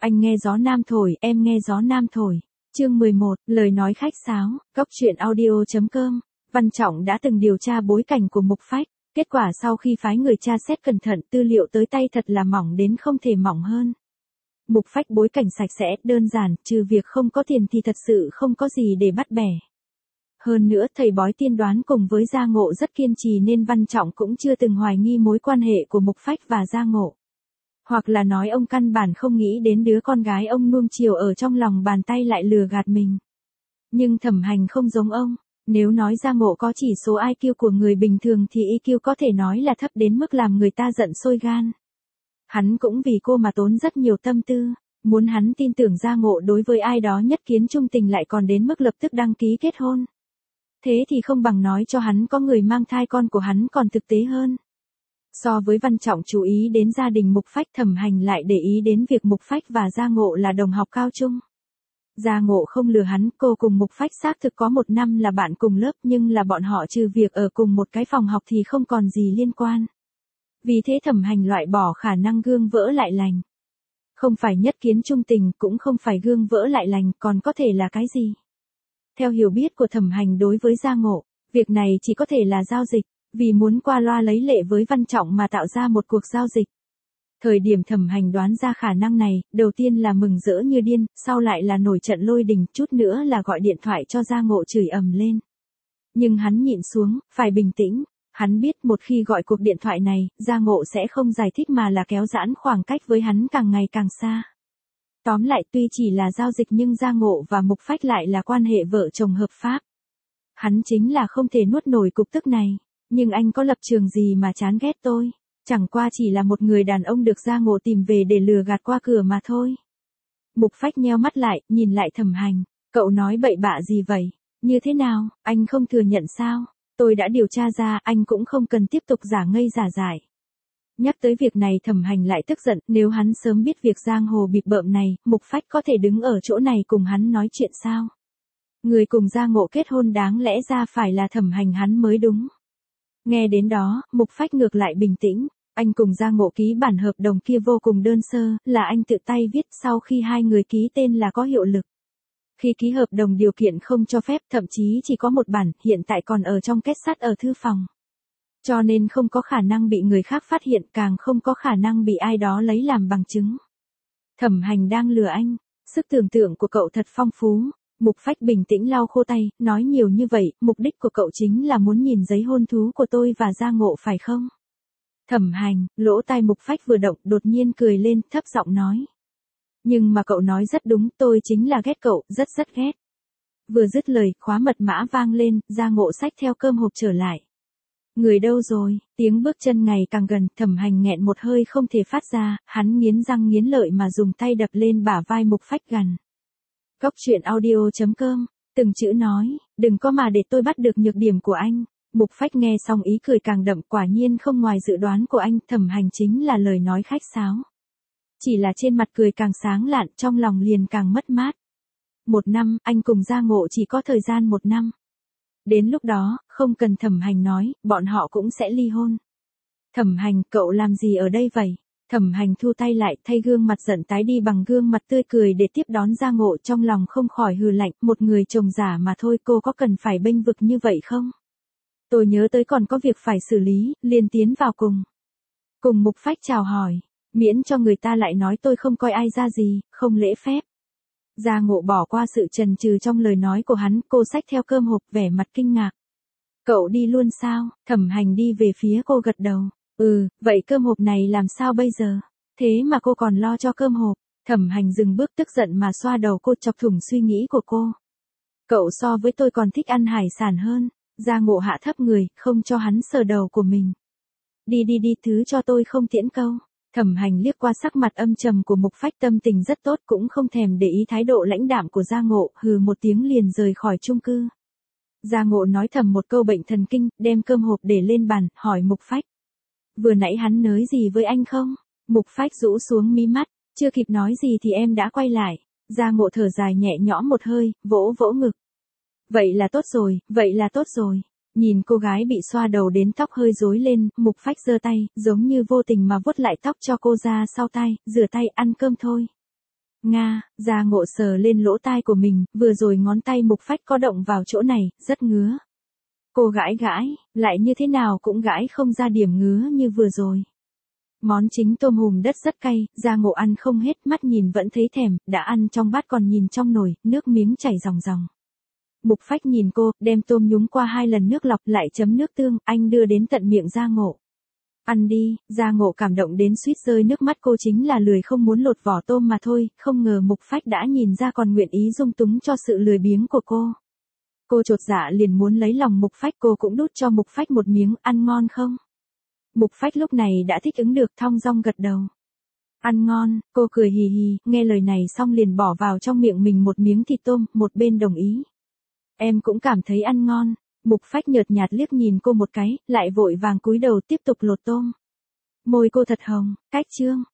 Anh nghe gió nam thổi, em nghe gió nam thổi. Chương 11, lời nói khách sáo, Cóc truyện audio.com. Văn Trọng đã từng điều tra bối cảnh của Mục Phách, kết quả sau khi phái người tra xét cẩn thận, tư liệu tới tay thật là mỏng đến không thể mỏng hơn. Mục Phách bối cảnh sạch sẽ, đơn giản, trừ việc không có tiền thì thật sự không có gì để bắt bẻ. Hơn nữa, thầy bói tiên đoán cùng với Gia Ngộ rất kiên trì nên Văn Trọng cũng chưa từng hoài nghi mối quan hệ của Mục Phách và Gia Ngộ. Hoặc là nói ông căn bản không nghĩ đến đứa con gái ông nuông chiều ở trong lòng bàn tay lại lừa gạt mình. Nhưng Thẩm Hành không giống ông, nếu nói Gia Ngộ có chỉ số IQ của người bình thường thì EQ có thể nói là thấp đến mức làm người ta giận sôi gan. Hắn cũng vì cô mà tốn rất nhiều tâm tư, muốn hắn tin tưởng Gia Ngộ đối với ai đó nhất kiến trung tình lại còn đến mức lập tức đăng ký kết hôn. Thế thì không bằng nói cho hắn có người mang thai con của hắn còn thực tế hơn. So với Văn Trọng chú ý đến gia đình Mục Phách, Thẩm Hành lại để ý đến việc Mục Phách và Gia Ngộ là đồng học cao trung. Gia Ngộ không lừa hắn, cô cùng Mục Phách xác thực có 1 năm là bạn cùng lớp nhưng là bọn họ trừ việc ở cùng một cái phòng học thì không còn gì liên quan. Vì thế Thẩm Hành loại bỏ khả năng gương vỡ lại lành. Không phải nhất kiến trung tình, cũng không phải gương vỡ lại lành, còn có thể là cái gì? Theo hiểu biết của Thẩm Hành đối với Gia Ngộ, việc này chỉ có thể là giao dịch, vì muốn qua loa lấy lệ với Văn Trọng mà tạo ra một cuộc giao dịch. Thời điểm Thẩm Hành đoán ra khả năng này, đầu tiên là mừng rỡ như điên, sau lại là nổi trận lôi đình, chút nữa là gọi điện thoại cho Gia Ngộ chửi ầm lên. Nhưng hắn nhịn xuống, phải bình tĩnh, hắn biết một khi gọi cuộc điện thoại này, Gia Ngộ sẽ không giải thích mà là kéo giãn khoảng cách với hắn càng ngày càng xa. Tóm lại tuy chỉ là giao dịch nhưng Gia Ngộ và Mục Phách lại là quan hệ vợ chồng hợp pháp. Hắn chính là không thể nuốt nổi cục tức này, nhưng anh có lập trường gì mà chán ghét tôi, chẳng qua chỉ là một người đàn ông được Gia Ngộ tìm về để lừa gạt qua cửa mà thôi. Mục Phách nheo mắt lại, nhìn lại Thẩm Hành, cậu nói bậy bạ gì vậy, như thế nào, anh không thừa nhận sao, tôi đã điều tra ra, anh cũng không cần tiếp tục giả ngây giả dại. Nhắc tới việc này Thẩm Hành lại tức giận, nếu hắn sớm biết việc giang hồ bịp bợm này, Mục Phách có thể đứng ở chỗ này cùng hắn nói chuyện sao? Người cùng Gia Ngộ kết hôn đáng lẽ ra phải là Thẩm Hành hắn mới đúng. Nghe đến đó, Mục Phách ngược lại bình tĩnh, anh cùng Gia Ngộ ký bản hợp đồng kia vô cùng đơn sơ, là anh tự tay viết, sau khi hai người ký tên là có hiệu lực. Khi ký hợp đồng điều kiện không cho phép, thậm chí chỉ có một bản, hiện tại còn ở trong kết sắt ở thư phòng. Cho nên không có khả năng bị người khác phát hiện, càng không có khả năng bị ai đó lấy làm bằng chứng. Thẩm Hành đang lừa anh, sức tưởng tượng của cậu thật phong phú. Mục Phách bình tĩnh lau khô tay, nói nhiều như vậy, mục đích của cậu chính là muốn nhìn giấy hôn thú của tôi và Gia Ngộ phải không? Thẩm Hành, lỗ tai Mục Phách vừa động, đột nhiên cười lên, thấp giọng nói. Nhưng mà cậu nói rất đúng, tôi chính là ghét cậu, rất ghét. Vừa dứt lời, khóa mật mã vang lên, Gia Ngộ xách theo cơm hộp trở lại. Người đâu rồi, tiếng bước chân ngày càng gần, Thẩm Hành nghẹn một hơi không thể phát ra, hắn nghiến răng nghiến lợi mà dùng tay đập lên bả vai Mục Phách gần. Cóc truyện audio.com, từng chữ nói, đừng có mà để tôi bắt được nhược điểm của anh. Mục Phách nghe xong ý cười càng đậm, quả nhiên không ngoài dự đoán của anh, Thẩm Hành chính là lời nói khách sáo. Chỉ là trên mặt cười càng sáng lạn, trong lòng liền càng mất mát. 1 năm, anh cùng Gia Ngộ chỉ có thời gian 1 năm. Đến lúc đó, không cần Thẩm Hành nói, bọn họ cũng sẽ ly hôn. Thẩm Hành, cậu làm gì ở đây vậy? Thẩm Hành thu tay lại, thay gương mặt giận tái đi bằng gương mặt tươi cười để tiếp đón Gia Ngộ, trong lòng không khỏi hừ lạnh, một người chồng giả mà thôi, cô có cần phải bênh vực như vậy không? Tôi nhớ tới còn có việc phải xử lý, liền tiến vào cùng. Cùng Mục Phách chào hỏi, miễn cho người ta lại nói tôi không coi ai ra gì, không lễ phép. Gia Ngộ bỏ qua sự chần chừ trong lời nói của hắn, cô xách theo cơm hộp vẻ mặt kinh ngạc. Cậu đi luôn sao? Thẩm Hành đi về phía cô gật đầu. Vậy cơm hộp này làm sao bây giờ? Thế mà cô còn lo cho cơm hộp. Thẩm Hành dừng bước tức giận mà xoa đầu cô, chọc thủng suy nghĩ của cô. Cậu so với tôi còn thích ăn hải sản hơn. Gia Ngộ hạ thấp người, không cho hắn sờ đầu của mình. Đi, thứ cho tôi không tiễn câu. Thẩm Hành liếc qua sắc mặt âm trầm của Mục Phách, tâm tình rất tốt, cũng không thèm để ý thái độ lãnh đạm của Gia Ngộ, hừ một tiếng liền rời khỏi chung cư. Gia Ngộ nói thầm một câu bệnh thần kinh, đem cơm hộp để lên bàn, hỏi Mục Phách. Vừa nãy hắn nói gì với anh không? Mục Phách rũ xuống mí mắt, chưa kịp nói gì thì em đã quay lại. Gia Ngộ thở dài nhẹ nhõm một hơi, vỗ ngực. Vậy là tốt rồi. Nhìn cô gái bị xoa đầu đến tóc hơi rối lên, Mục Phách giơ tay, giống như vô tình mà vuốt lại tóc cho cô ra sau tay, rửa tay ăn cơm thôi. Nga, Gia Ngộ sờ lên lỗ tai của mình, vừa rồi ngón tay Mục Phách có động vào chỗ này, rất ngứa. Cô gãi gãi, lại như thế nào cũng gãi không ra điểm ngứa như vừa rồi. Món chính tôm hùm đất rất cay, Gia Ngộ ăn không hết, mắt nhìn vẫn thấy thèm, đã ăn trong bát còn nhìn trong nồi, nước miếng chảy ròng ròng. Mục Phách nhìn cô, đem tôm nhúng qua 2 lần nước lọc lại chấm nước tương, anh đưa đến tận miệng Gia Ngộ. Ăn đi, Gia Ngộ cảm động đến suýt rơi nước mắt, cô chính là lười không muốn lột vỏ tôm mà thôi, không ngờ Mục Phách đã nhìn ra còn nguyện ý dung túng cho sự lười biếng của cô. Cô chột dạ liền muốn lấy lòng Mục Phách, cô cũng đút cho Mục Phách một miếng, ăn ngon không? Mục Phách lúc này đã thích ứng được, thong dong gật đầu. Ăn ngon, cô cười hì hì, nghe lời này xong liền bỏ vào trong miệng mình một miếng thịt tôm, một bên đồng ý. Em cũng cảm thấy ăn ngon. Mục Phách nhợt nhạt liếc nhìn cô một cái, lại vội vàng cúi đầu tiếp tục lột tôm. Môi cô thật hồng, cách chương.